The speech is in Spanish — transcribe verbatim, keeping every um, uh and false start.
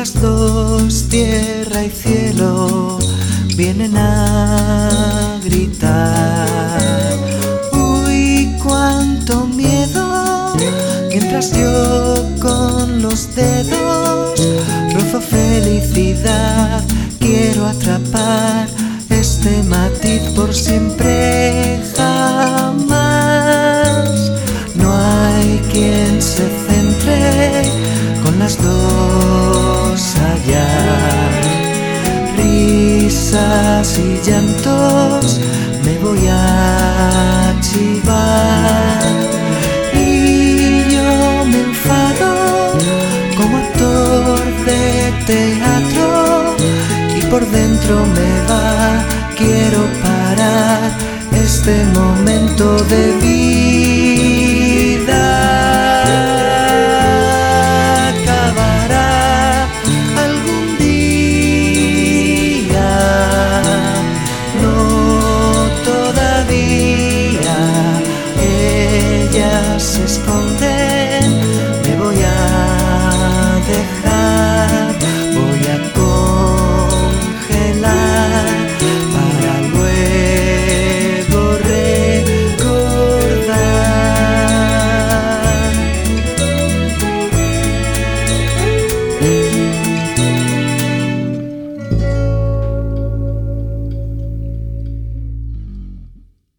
las dos, tierra y cielo, vienen a gritar. Uy, cuánto miedo, mientras yo con los dedos rozo felicidad. Quiero atrapar este matiz por siempre, jamás. No hay quien se centre con las dos allá. Risas y llantos, me voy a chivar. Y yo me enfado como actor de teatro, y por dentro me va, quiero parar este momento de vida.